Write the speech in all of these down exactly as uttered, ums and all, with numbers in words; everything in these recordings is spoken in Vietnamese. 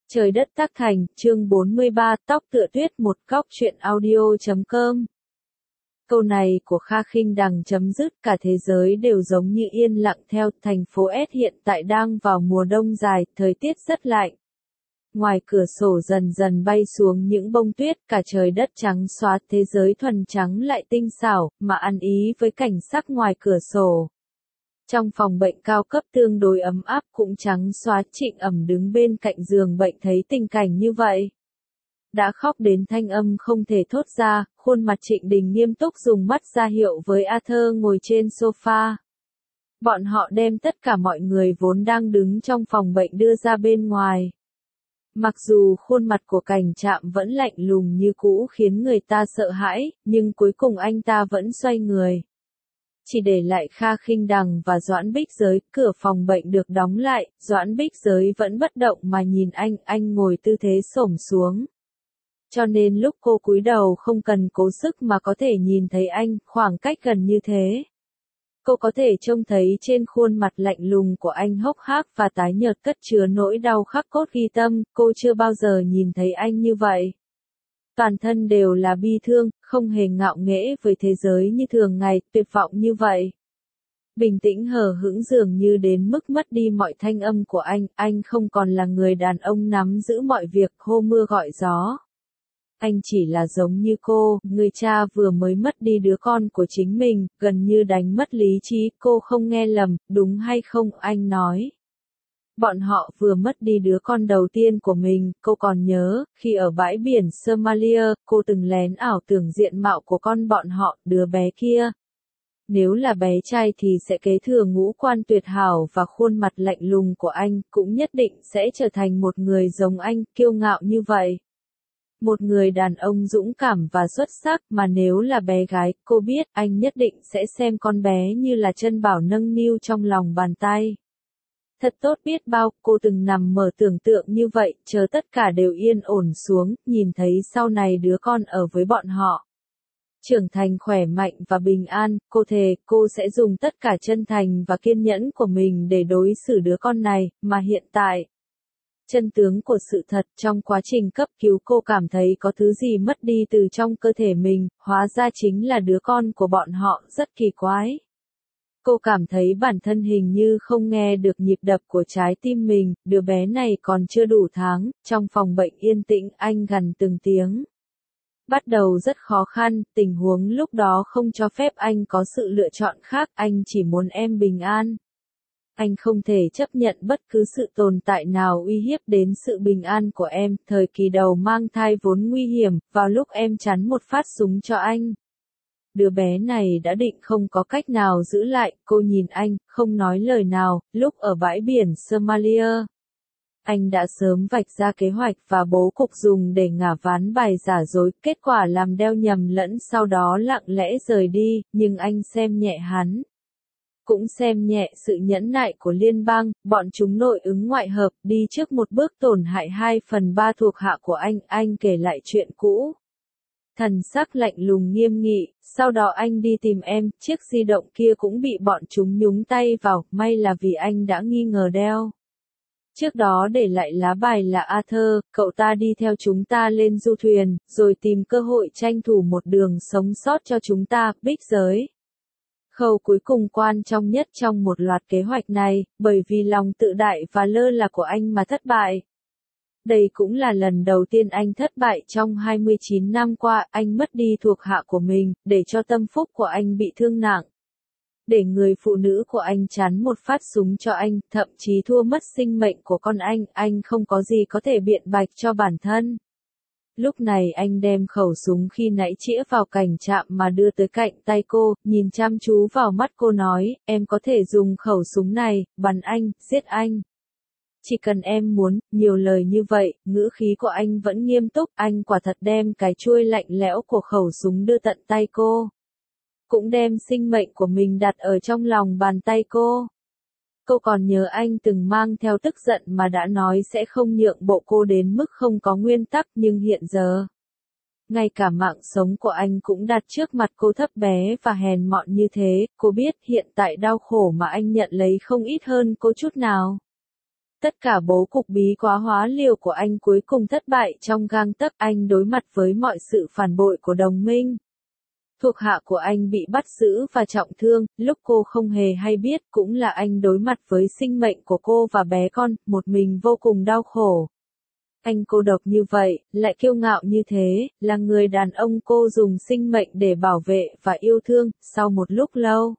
Trời đất tác thành, chương bốn mươi ba, tóc tựa tuyết một góc truyện audio chấm com. Câu này của Kha Khinh Đằng chấm dứt, cả thế giới đều giống như yên lặng theo. Thành phố S hiện tại đang vào mùa đông dài, thời tiết rất lạnh. Ngoài cửa sổ dần dần bay xuống những bông tuyết, cả trời đất trắng xóa, thế giới thuần trắng lại tinh xảo, mà ăn ý với cảnh sắc ngoài cửa sổ. Trong phòng bệnh cao cấp tương đối ấm áp cũng trắng xóa, Trịnh Ẩm đứng bên cạnh giường bệnh thấy tình cảnh như vậy. Đã khóc đến thanh âm không thể thốt ra, khuôn mặt Trịnh Đình nghiêm túc dùng mắt ra hiệu với Arthur ngồi trên sofa. Bọn họ đem tất cả mọi người vốn đang đứng trong phòng bệnh đưa ra bên ngoài. Mặc dù khuôn mặt của Cảnh Trạm vẫn lạnh lùng như cũ khiến người ta sợ hãi, nhưng cuối cùng anh ta vẫn xoay người. Chỉ để lại Kha Khinh Đằng và Doãn Bích Giới, cửa phòng bệnh được đóng lại, Doãn Bích Giới vẫn bất động mà nhìn anh, anh ngồi tư thế xổm xuống. Cho nên lúc cô cúi đầu không cần cố sức mà có thể nhìn thấy anh, khoảng cách gần như thế. Cô có thể trông thấy trên khuôn mặt lạnh lùng của anh hốc hác và tái nhợt cất chứa nỗi đau khắc cốt ghi tâm, cô chưa bao giờ nhìn thấy anh như vậy. Toàn thân đều là bi thương, không hề ngạo nghễ với thế giới như thường ngày, tuyệt vọng như vậy. Bình tĩnh hờ hững dường như đến mức mất đi mọi thanh âm của anh, anh không còn là người đàn ông nắm giữ mọi việc, hô mưa gọi gió. Anh chỉ là giống như cô, người cha vừa mới mất đi đứa con của chính mình, gần như đánh mất lý trí, cô không nghe lầm, đúng hay không, anh nói. Bọn họ vừa mất đi đứa con đầu tiên của mình, cô còn nhớ, khi ở bãi biển Somalia, cô từng lén ảo tưởng diện mạo của con bọn họ, đứa bé kia. Nếu là bé trai thì sẽ kế thừa ngũ quan tuyệt hảo và khuôn mặt lạnh lùng của anh, cũng nhất định sẽ trở thành một người giống anh, kiêu ngạo như vậy. Một người đàn ông dũng cảm và xuất sắc, mà nếu là bé gái, cô biết, anh nhất định sẽ xem con bé như là chân bảo nâng niu trong lòng bàn tay. Thật tốt biết bao, cô từng nằm mơ tưởng tượng như vậy, chờ tất cả đều yên ổn xuống, nhìn thấy sau này đứa con ở với bọn họ. Trưởng thành khỏe mạnh và bình an, cô thề, cô sẽ dùng tất cả chân thành và kiên nhẫn của mình để đối xử đứa con này, mà hiện tại. Chân tướng của sự thật, trong quá trình cấp cứu cô cảm thấy có thứ gì mất đi từ trong cơ thể mình, hóa ra chính là đứa con của bọn họ, rất kỳ quái. Cô cảm thấy bản thân hình như không nghe được nhịp đập của trái tim mình, đứa bé này còn chưa đủ tháng, trong phòng bệnh yên tĩnh anh gằn từng tiếng. Bắt đầu rất khó khăn, tình huống lúc đó không cho phép anh có sự lựa chọn khác, anh chỉ muốn em bình an. Anh không thể chấp nhận bất cứ sự tồn tại nào uy hiếp đến sự bình an của em, thời kỳ đầu mang thai vốn nguy hiểm, vào lúc em chắn một phát súng cho anh. Đứa bé này đã định không có cách nào giữ lại, cô nhìn anh, không nói lời nào, lúc ở bãi biển Somalia. Anh đã sớm vạch ra kế hoạch và bố cục dùng để ngả ván bài giả dối, kết quả làm đeo nhầm lẫn sau đó lặng lẽ rời đi, nhưng anh xem nhẹ hắn. Cũng xem nhẹ sự nhẫn nại của liên bang, bọn chúng nội ứng ngoại hợp, đi trước một bước tổn hại hai phần ba thuộc hạ của anh, anh kể lại chuyện cũ. Thần sắc lạnh lùng nghiêm nghị, sau đó anh đi tìm em, chiếc di động kia cũng bị bọn chúng nhúng tay vào, may là vì anh đã nghi ngờ đeo. Trước đó để lại lá bài là Arthur, cậu ta đi theo chúng ta lên du thuyền, rồi tìm cơ hội tranh thủ một đường sống sót cho chúng ta, Bích Giới. Khâu cuối cùng quan trọng nhất trong một loạt kế hoạch này, bởi vì lòng tự đại và lơ là của anh mà thất bại. Đây cũng là lần đầu tiên anh thất bại trong hai mươi chín năm qua, anh mất đi thuộc hạ của mình, để cho tâm phúc của anh bị thương nặng. Để người phụ nữ của anh chắn một phát súng cho anh, thậm chí thua mất sinh mệnh của con anh, anh không có gì có thể biện bạch cho bản thân. Lúc này anh đem khẩu súng khi nãy chĩa vào Cảnh Trạm mà đưa tới cạnh tay cô, nhìn chăm chú vào mắt cô nói, em có thể dùng khẩu súng này, bắn anh, giết anh. Chỉ cần em muốn, nhiều lời như vậy, ngữ khí của anh vẫn nghiêm túc, anh quả thật đem cái chuôi lạnh lẽo của khẩu súng đưa tận tay cô. Cũng đem sinh mệnh của mình đặt ở trong lòng bàn tay cô. Cô còn nhớ anh từng mang theo tức giận mà đã nói sẽ không nhượng bộ cô đến mức không có nguyên tắc, nhưng hiện giờ. Ngay cả mạng sống của anh cũng đặt trước mặt cô thấp bé và hèn mọn như thế, cô biết hiện tại đau khổ mà anh nhận lấy không ít hơn cô chút nào. Tất cả bố cục bí quá hóa liều của anh cuối cùng thất bại trong gang tấc, anh đối mặt với mọi sự phản bội của đồng minh. Thuộc hạ của anh bị bắt giữ và trọng thương, lúc cô không hề hay biết, cũng là anh đối mặt với sinh mệnh của cô và bé con, một mình vô cùng đau khổ. Anh cô độc như vậy, lại kiêu ngạo như thế, là người đàn ông cô dùng sinh mệnh để bảo vệ và yêu thương. Sau một lúc lâu,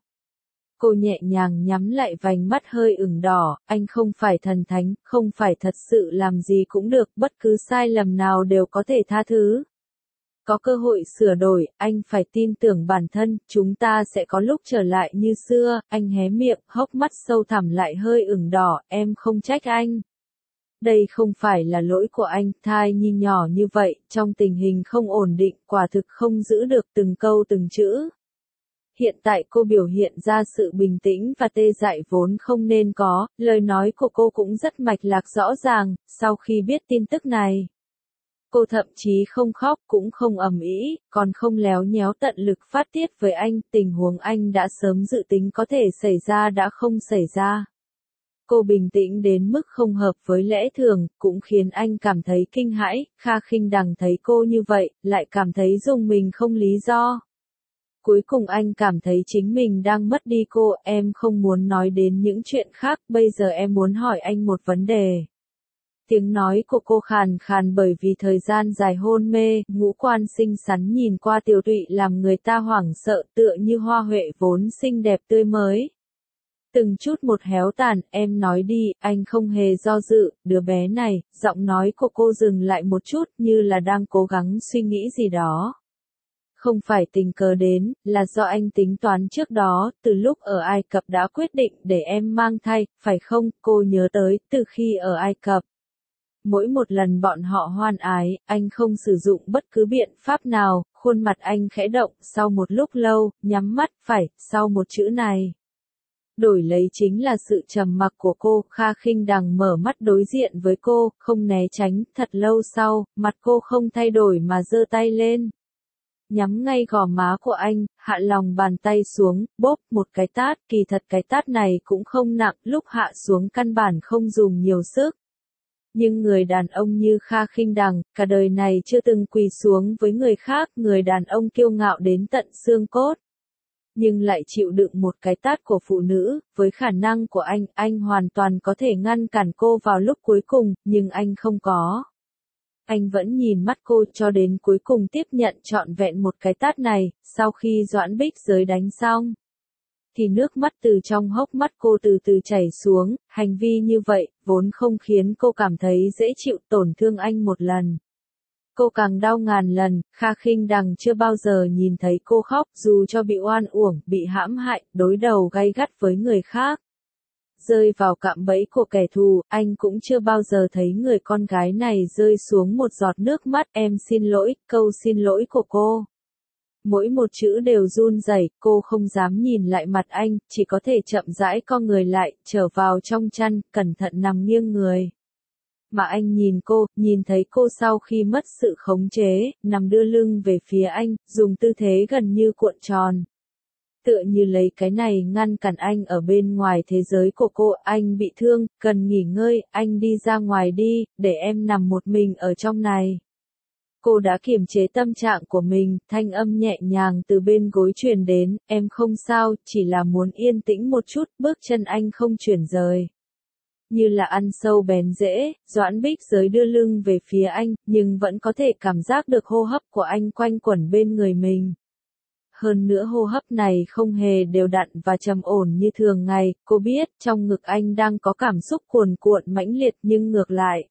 cô nhẹ nhàng nhắm lại vành mắt hơi ửng đỏ, anh không phải thần thánh, không phải thật sự làm gì cũng được, bất cứ sai lầm nào đều có thể tha thứ. Có cơ hội sửa đổi, anh phải tin tưởng bản thân, chúng ta sẽ có lúc trở lại như xưa. Anh hé miệng, hốc mắt sâu thẳm lại hơi ửng đỏ, em không trách anh. Đây không phải là lỗi của anh, thai nhi nhỏ như vậy, trong tình hình không ổn định, quả thực không giữ được từng câu từng chữ. Hiện tại cô biểu hiện ra sự bình tĩnh và tê dại vốn không nên có, lời nói của cô cũng rất mạch lạc rõ ràng. Sau khi biết tin tức này, cô thậm chí không khóc cũng không ầm ĩ, còn không léo nhéo tận lực phát tiết với anh, tình huống anh đã sớm dự tính có thể xảy ra đã không xảy ra. Cô bình tĩnh đến mức không hợp với lẽ thường, cũng khiến anh cảm thấy kinh hãi. Kha Khinh Đằng thấy cô như vậy, lại cảm thấy rùng mình không lý do. Cuối cùng anh cảm thấy chính mình đang mất đi cô, em không muốn nói đến những chuyện khác, bây giờ em muốn hỏi anh một vấn đề. Tiếng nói của cô khàn khàn bởi vì thời gian dài hôn mê, ngũ quan xinh xắn nhìn qua tiều tụy làm người ta hoảng sợ, tựa như hoa huệ vốn xinh đẹp tươi mới. Từng chút một héo tàn, em nói đi, anh không hề do dự, đứa bé này. Giọng nói của cô dừng lại một chút như là đang cố gắng suy nghĩ gì đó. Không phải tình cờ đến, là do anh tính toán trước đó, từ lúc ở Ai Cập đã quyết định để em mang thai, phải không? Cô nhớ tới, từ khi ở Ai Cập. Mỗi một lần bọn họ hoan ái, anh không sử dụng bất cứ biện pháp nào, khuôn mặt anh khẽ động, sau một lúc lâu, nhắm mắt, phải, sau một chữ này. Đổi lấy chính là sự trầm mặc của cô. Kha Khinh Đằng mở mắt đối diện với cô, không né tránh. Thật lâu sau, mặt cô không thay đổi mà giơ tay lên, nhắm ngay gò má của anh, hạ lòng bàn tay xuống, bóp một cái tát. Kỳ thật cái tát này cũng không nặng, lúc hạ xuống căn bản không dùng nhiều sức. Nhưng người đàn ông như Kha Khinh Đằng, cả đời này chưa từng quỳ xuống với người khác, người đàn ông kiêu ngạo đến tận xương cốt. Nhưng lại chịu đựng một cái tát của phụ nữ, với khả năng của anh, anh hoàn toàn có thể ngăn cản cô vào lúc cuối cùng, nhưng anh không có. Anh vẫn nhìn mắt cô cho đến cuối cùng tiếp nhận trọn vẹn một cái tát này. Sau khi Doãn Bích Giới đánh xong, thì nước mắt từ trong hốc mắt cô từ từ chảy xuống. Hành vi như vậy, vốn không khiến cô cảm thấy dễ chịu, tổn thương anh một lần, cô càng đau ngàn lần. Kha Khinh Đằng chưa bao giờ nhìn thấy cô khóc, dù cho bị oan uổng, bị hãm hại, đối đầu gay gắt với người khác, rơi vào cạm bẫy của kẻ thù, anh cũng chưa bao giờ thấy người con gái này rơi xuống một giọt nước mắt. Em xin lỗi, câu xin lỗi của cô, mỗi một chữ đều run rẩy, cô không dám nhìn lại mặt anh, chỉ có thể chậm rãi co người lại, trở vào trong chăn, cẩn thận nằm nghiêng người. Mà anh nhìn cô, nhìn thấy cô sau khi mất sự khống chế, nằm đưa lưng về phía anh, dùng tư thế gần như cuộn tròn. Tựa như lấy cái này ngăn cản anh ở bên ngoài thế giới của cô. Anh bị thương, cần nghỉ ngơi, anh đi ra ngoài đi, để em nằm một mình ở trong này. Cô đã kiềm chế tâm trạng của mình, thanh âm nhẹ nhàng từ bên gối truyền đến, em không sao, chỉ là muốn yên tĩnh một chút. Bước chân anh không chuyển rời, như là ăn sâu bén rễ. Doãn Bích Giới đưa lưng về phía anh, nhưng vẫn có thể cảm giác được hô hấp của anh quanh quẩn bên người mình. Hơn nữa hô hấp này không hề đều đặn và trầm ổn như thường ngày. Cô biết, trong ngực anh đang có cảm xúc cuồn cuộn mãnh liệt, nhưng ngược lại,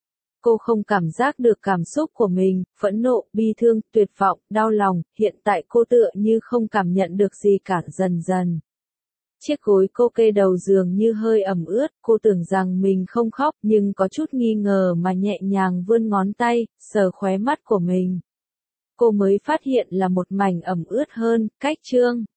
cô không cảm giác được cảm xúc của mình, phẫn nộ, bi thương, tuyệt vọng, đau lòng. Hiện tại cô tựa như không cảm nhận được gì cả. Dần dần, chiếc gối cô kê đầu giường như hơi ẩm ướt, cô tưởng rằng mình không khóc, nhưng có chút nghi ngờ mà nhẹ nhàng vươn ngón tay, sờ khóe mắt của mình. Cô mới phát hiện là một mảnh ẩm ướt hơn. Cách chương